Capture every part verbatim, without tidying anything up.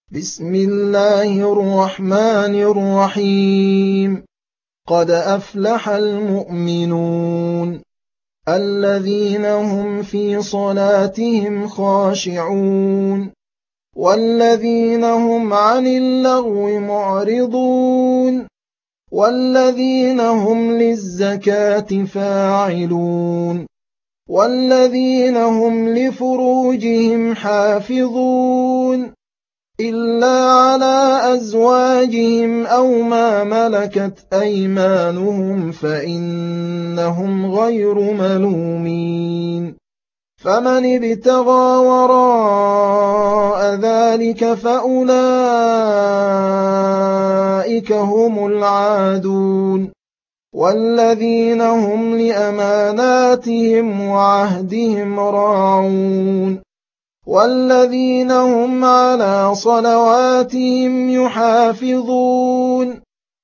بسم الله الرحمن الرحيم. قد أفلح المؤمنون الذين هم في صلاتهم خاشعون والذين هم عن اللغو معرضون والذين هم للزكاة فاعلون والذين هم لفروجهم حافظون إلا على أزواجهم أو ما ملكت أيمانهم فإنهم غير ملومين. فمن ابتغى وراء ذلك فأولئك هم العادون والذين هم لأماناتهم وعهدهم راعون والذين هم على صلواتهم يحافظون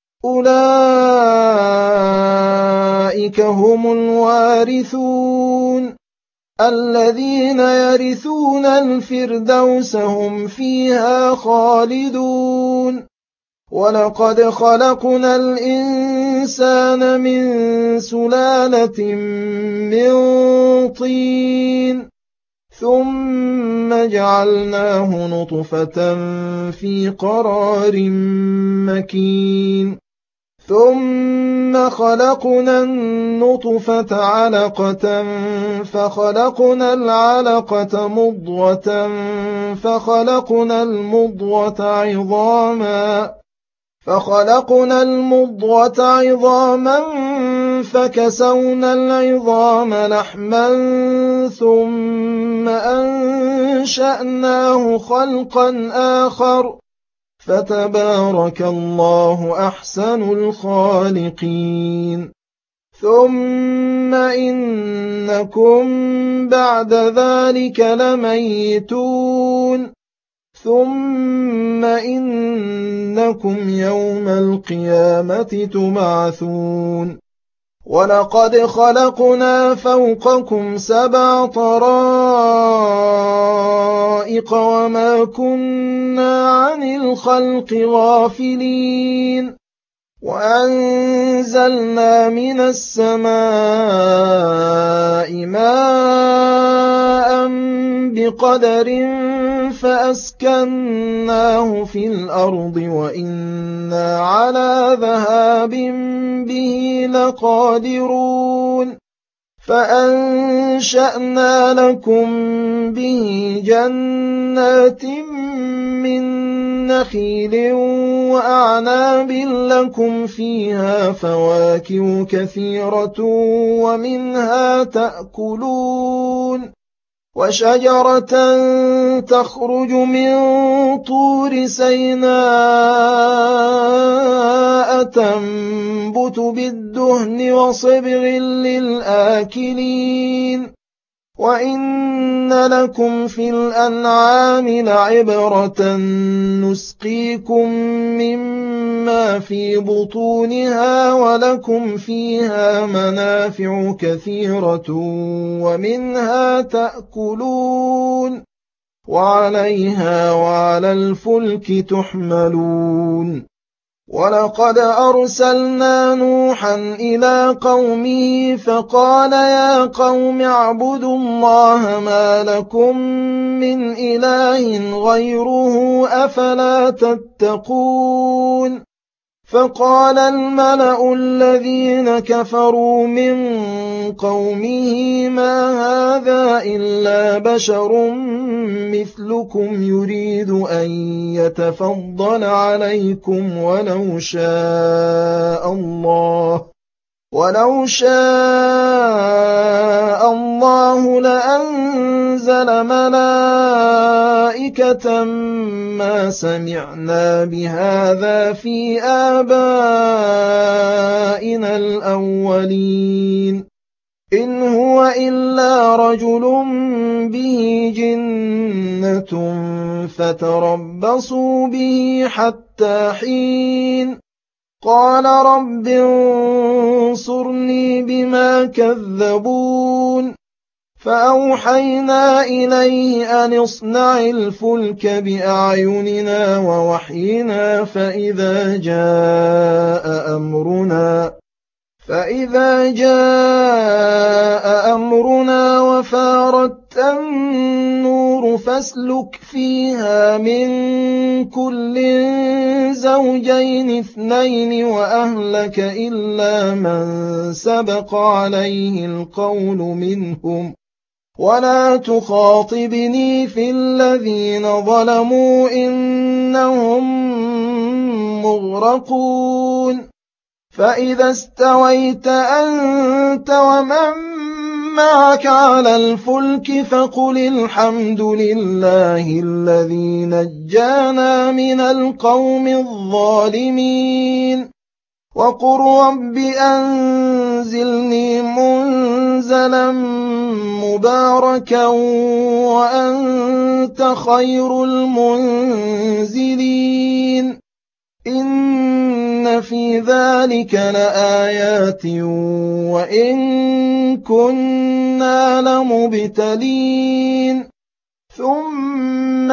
أولئك هم الوارثون الذين يرثون الفردوس هم فيها خالدون. ولقد خلقنا الإنسان من سلالة من طين ثم جعلناه نطفة في قرار مكين ثم خلقنا النطفة علقة فخلقنا العلقة مضغة فخلقنا المضغة عظاما فخلقنا المضغة عظاما فكسونا العظام لحما ثم أنشأناه خلقا آخر فتبارك الله أحسن الخالقين. ثم إنكم بعد ذلك لميتون ثم إنكم يوم القيامة تبعثون. ولقد خلقنا فوقكم سبع طرائق وما كنا عن الخلق غافلين وأنزلنا من السماء ماء بقدر فأسكناه في الأرض وإنا على ذهاب به لقادرون. فأنشأنا لكم به جنات من نخيل وأعناب لكم فيها فواكه كثيرة ومنها تأكلون وشجرة تخرج من طور سيناء تنبت بالدهن وصبغ للآكلين وإن لكم في الأنعام لعبرة نسقيكم مما في بطونها ولكم فيها منافع كثيرة ومنها تأكلون وعليها وعلى الفلك تحملون. ولقد أرسلنا نوحا إلى قومه فقال يا قوم اعبدوا الله ما لكم من إله غيره أفلا تتقون. فقال الملأ الذين كفروا من قومه ما هذا إلا بشر مثلكم يريد أن يتفضل عليكم ولو شاء الله ولو شاء الله لأنزل ملائكة ما سمعنا بهذا في آبائنا الأولين إن هو إلا رجل به جنة فتربصوا به حتى حين. قال رب انصرني بما كذبون فأوحينا إليه أن اصنع الفلك بأعيننا ووحينا فإذا جاء أمرنا فإذا جاء أمرنا وفارت النور فاسلك فيها من كل زوجين اثنين وأهلك إلا من سبق عليه القول منهم ولا تخاطبني في الذين ظلموا إنهم مغرقون فإذا استويت أنت ومن معك على الفلك فقل الحمد لله الذي نجانا من القوم الظالمين وقل رب أنزلني منزلا مباركا وأنت خير المنزلين إن في ذلك لآيات وإن كنا لمبتلين ثم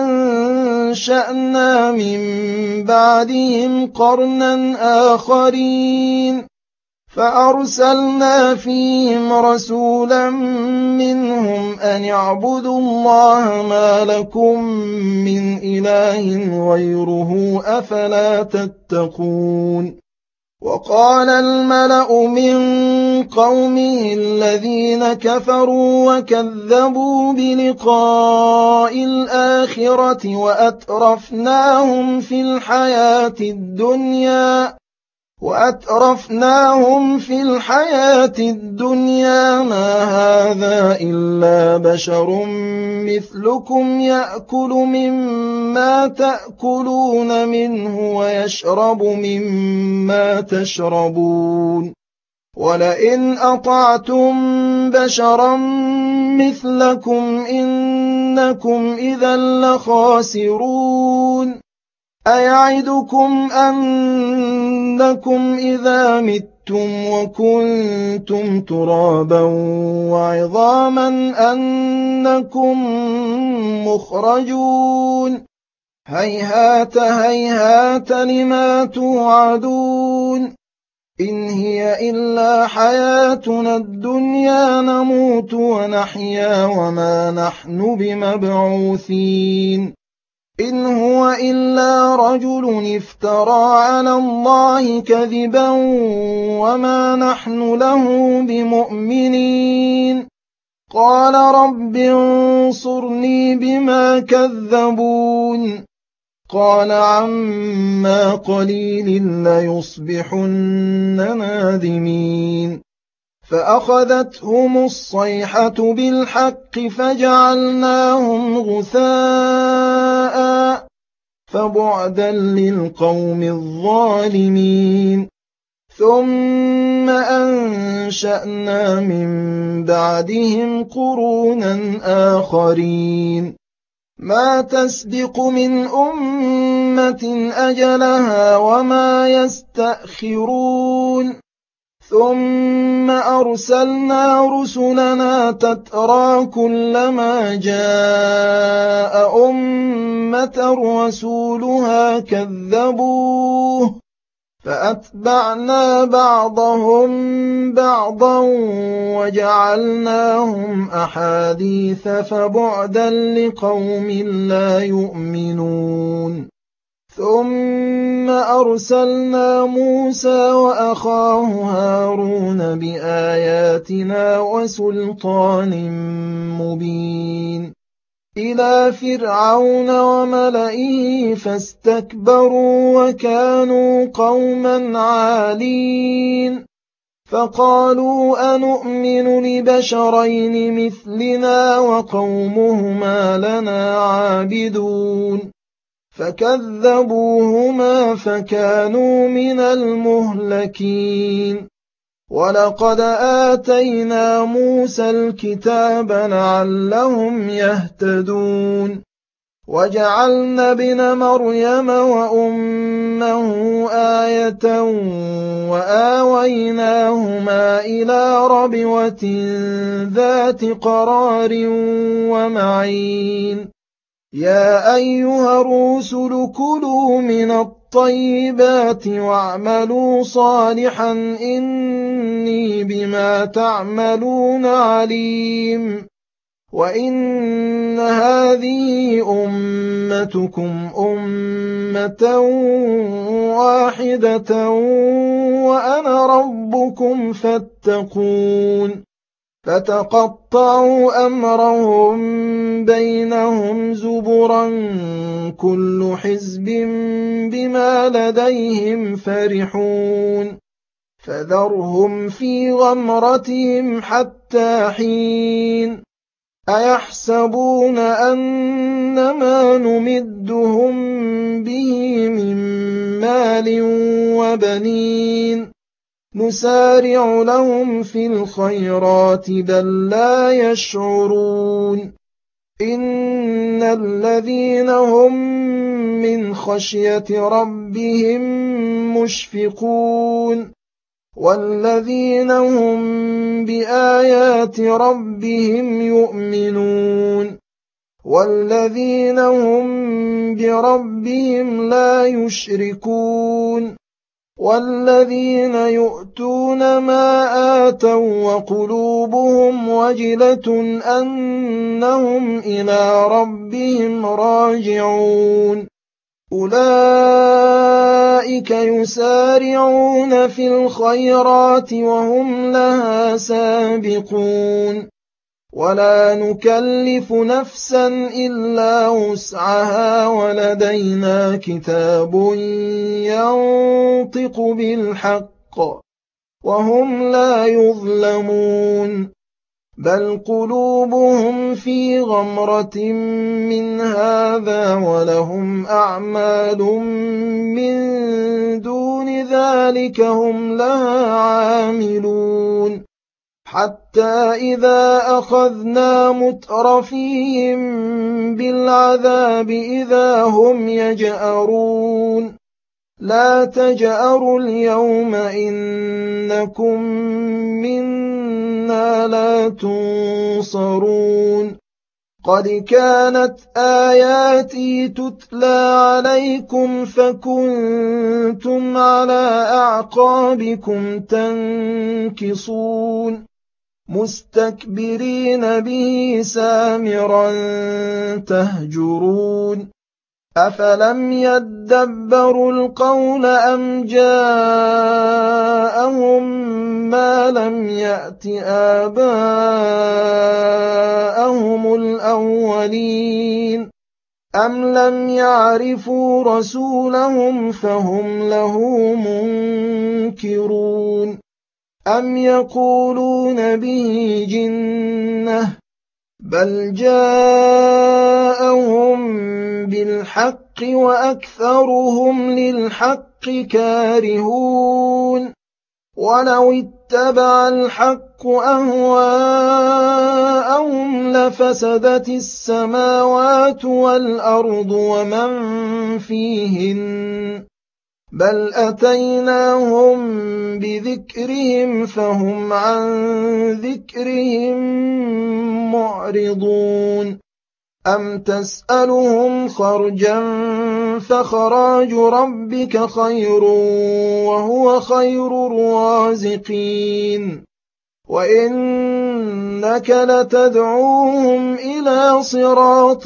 أنشأنا من بعدهم قرنا آخرين فأرسلنا فيهم رسولا منهم أن اعبدوا الله ما لكم من إله غيره أفلا تتقون وقال الملأ من قومه الذين كفروا وكذبوا بلقاء الآخرة وأترفناهم في الحياة الدنيا وأترفناهم في الحياة الدنيا ما هذا إلا بشر مثلكم يأكل مما تأكلون منه ويشرب مما تشربون ولئن أطعتم بشرا مثلكم إنكم إذا لخاسرون أيعدكم أنكم إذا متم وكنتم ترابا وعظاما أنكم مخرجون هيهات هيهات لما توعدون إن هي إلا حياتنا الدنيا نموت ونحيا وما نحن بمبعوثين إن هو إلا رجل افترى على الله كذبا وما نحن له بمؤمنين قال رب انصرني بما كذبون قال عما قليل ليصبحن نادمين فأخذتهم الصيحة بالحق فجعلناهم غثاء فبعدا للقوم الظالمين ثم أنشأنا من بعدهم قرونا آخرين ما تسبق من أمة أجلها وما يستأخرون ثم أرسلنا رسلنا تترى كلما جاء أمة رسولها كذبوه فأتبعنا بعضهم بعضا وجعلناهم أحاديث فبعدا لقوم لا يؤمنون ثم أرسلنا موسى وأخاه هارون بآياتنا وسلطان مبين إلى فرعون وملئه فاستكبروا وكانوا قوما عالين فقالوا أنؤمن لبشرين مثلنا وقومهما لنا عابدون فكذبوهما فكانوا من المهلكين ولقد آتينا موسى الكتاب لعلهم يهتدون وجعلنا ابن مريم وأمه آية وآويناهما إلى ربوة ذات قرار ومعين يا أيها الرسل كلوا من الطيبات واعملوا صالحا إني بما تعملون عليم وإن هذه أمتكم أمة واحدة وأنا ربكم فاتقون فتقطعوا أمرهم بينهم زبرا كل حزب بما لديهم فرحون فذرهم في غمرتهم حتى حين أيحسبون أنما نمدهم به من مال وبنين نسارع لهم في الخيرات بل لا يشعرون إن الذين هم من خشية ربهم مشفقون والذين هم بآيات ربهم يؤمنون والذين هم بربهم لا يشركون والذين يؤتون ما آتوا وقلوبهم وجلة أنهم إلى ربهم راجعون أولئك يسارعون في الخيرات وهم لها سابقون ولا نكلف نفسا إلا وسعها ولدينا كتاب ينطق بالحق وهم لا يظلمون بل قلوبهم في غمرة من هذا ولهم أعمال من دون ذلك هم لها عاملون حتى إذا أخذنا مترفيهم بالعذاب إذا هم يجأرون لا تجأروا اليوم إنكم منا لا تنصرون قد كانت آياتي تتلى عليكم فكنتم على أعقابكم تنكصون مستكبرين به سامرا تهجرون أفلم يدبروا القول أم جاءهم ما لم يأت آباءهم الأولين أم لم يعرفوا رسولهم فهم له منكرون أم يقولون به جنة بل جاءهم بالحق وأكثرهم للحق كارهون ولو اتبع الحق أهواءهم لفسدت السماوات والأرض ومن فيهن بل أتيناهم بذكرهم فهم عن ذكرهم معرضون أم تسألهم خرجا فخراج ربك خير وهو خير الرازقين وإنك لتدعوهم إلى صراط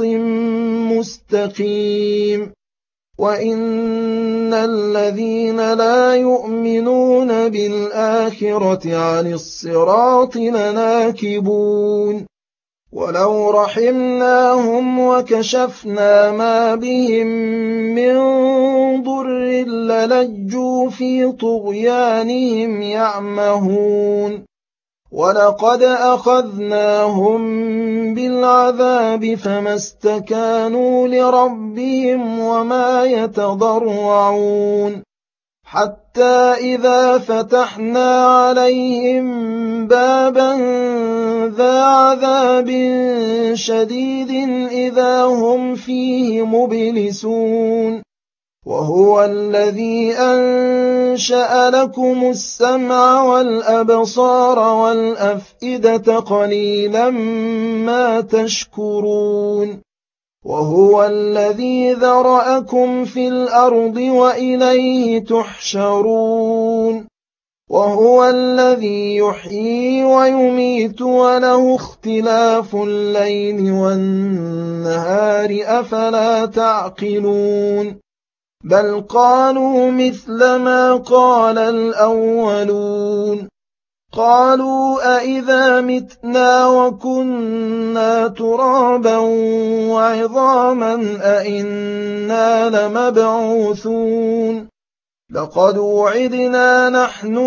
مستقيم وإن الذين لا يؤمنون بالآخرة عن الصراط لناكبون ولو رحمناهم وكشفنا ما بهم من ضر للجوا في طغيانهم يعمهون ولقد أخذناهم بالعذاب فما استكانوا لربهم وما يتضرعون حتى إذا فتحنا عليهم بابا ذا عذاب شديد إذا هم فيه مبلسون وهو الذي أنشأ لكم السمع والأبصار والأفئدة قليلا ما تشكرون وهو الذي ذرأكم في الأرض وإليه تحشرون وهو الذي يحيي ويميت وله اختلاف الليل والنهار أفلا تعقلون بل قالوا مثل ما قال الأولون قالوا أئذا متنا وكنا ترابا وعظاما أئنا لمبعوثون لقد وعدنا نحن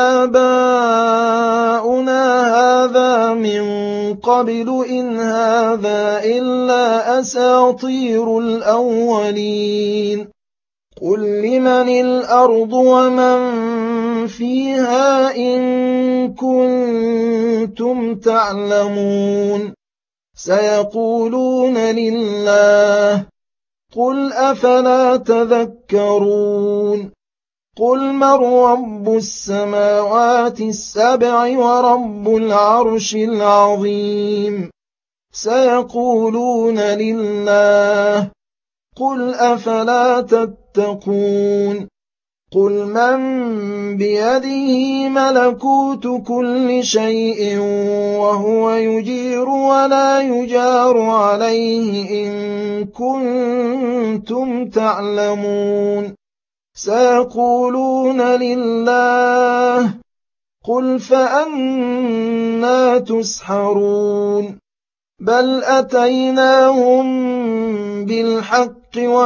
وآباؤنا هذا من قبل إن هذا إلا أساطير الأولين قل لمن الأرض ومن فيها إن كنتم تعلمون سيقولون لله قل أفلا تذكرون قل من رب السماوات السبع ورب العرش العظيم سيقولون لله قل أفلا تتقون قل من بيده ملكوت كل شيء وهو يجير ولا يجار عليه إن كنتم تعلمون سيقولون لله قل فأنا تسحرون بل أتيناهم بالحق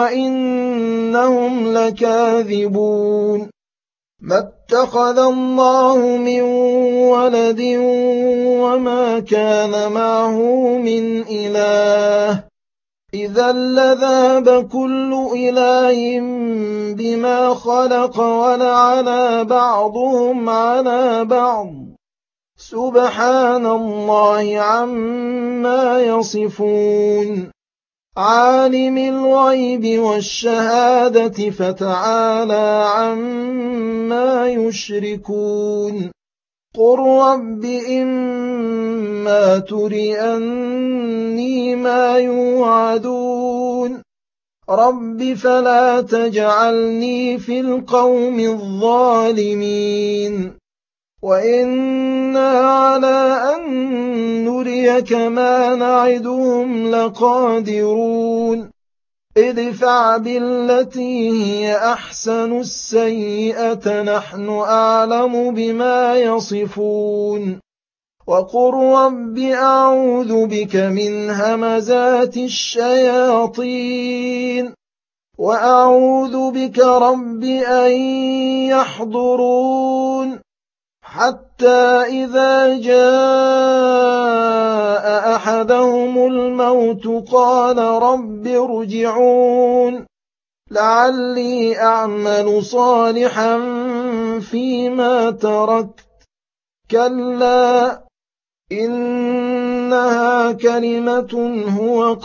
وإنهم لكاذبون ما اتخذ الله من ولد وما كان معه من إله إذا لذاب كل إله بما خلق ولعلى بعضهم على بعض سبحان الله عما يصفون عالم الغيب والشهادة فتعالى عما يشركون قل رب إما تريني ما يوعدون رب فلا تجعلني في القوم الظالمين وإنا على أن نريك ما نعدهم لقادرون ادفع بالتي هي أحسن السيئة نحن أعلم بما يصفون وقل رب أعوذ بك من همزات الشياطين وأعوذ بك رب أن يحضرون حتى إذا جاء أحدهم الموت قال رب ارجعون لعلي أعمل صالحا فيما تركت كلا إنها كلمة هو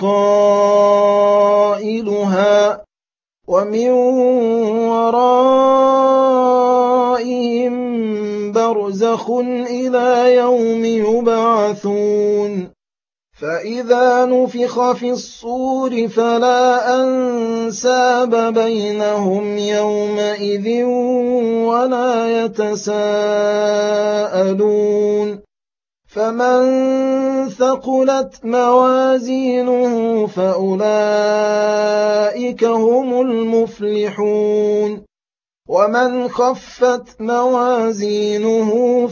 قائلها ومن ورائهم برزخ إلى يوم يبعثون فإذا نفخ في الصور فلا أنساب بينهم يومئذ ولا يتساءلون فمن ثقلت موازينه فأولئك هم المفلحون ومن خفت موازينه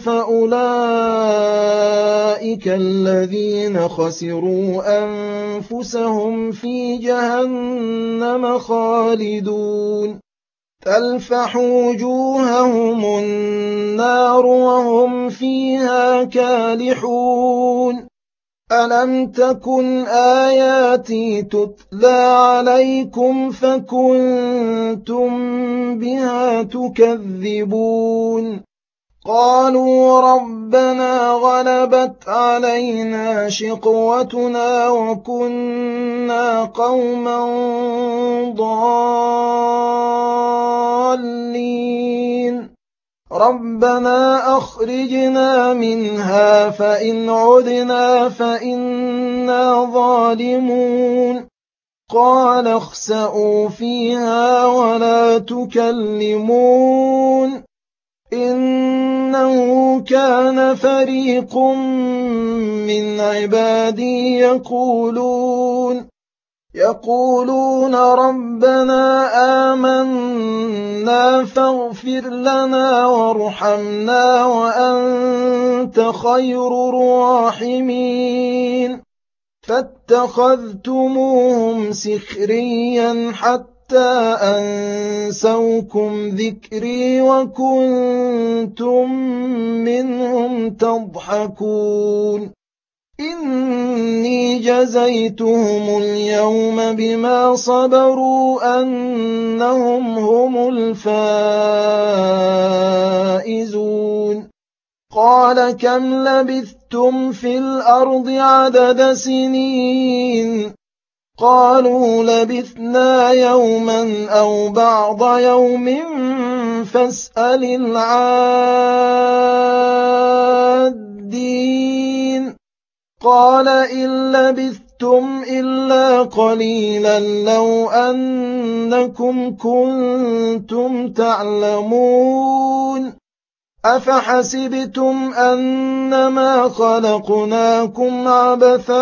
فأولئك الذين خسروا أنفسهم في جهنم خالدون تلفح وجوههم النار وهم فيها كالحون ألم تكن آياتي تتلى عليكم فكنتم بها تكذبون قالوا ربنا غلبت علينا شقوتنا وكنا قوما ضالين ربنا أخرجنا منها فإن عدنا فإنا ظالمون قال اخسئوا فيها ولا تكلمون إنه كان فريق من عبادي يقولون يقولون ربنا آمنا فاغفر لنا وارحمنا وأنت خير الراحمين فاتخذتموهم سخريا حتى أنسوكم ذكري وكنتم منهم تضحكون إني جزيتهم اليوم بما صبروا أنهم هم الفائزون قال كم لبثتم في الأرض عدد سنين قالوا لبثنا يوما أو بعض يوم فاسأل العادين قال إن لبثتم إلا قليلا لو أنكم كنتم تعلمون أفحسبتم أنما خلقناكم عبثا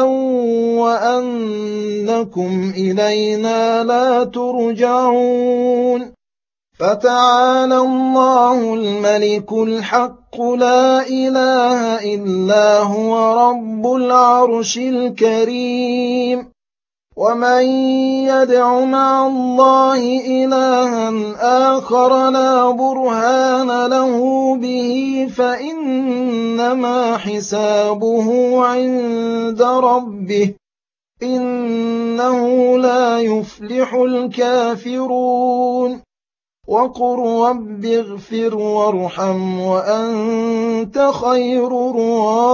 وأنكم إلينا لا ترجعون فتعالى الله الملك الحق لا إله إلا هو رب العرش الكريم ومن يدع مع الله إلها آخر لا برهان له به فإنما حسابه عند ربه إنه لا يفلح الكافرون وقل رب اغفر وارحم وأنت خير الراحمين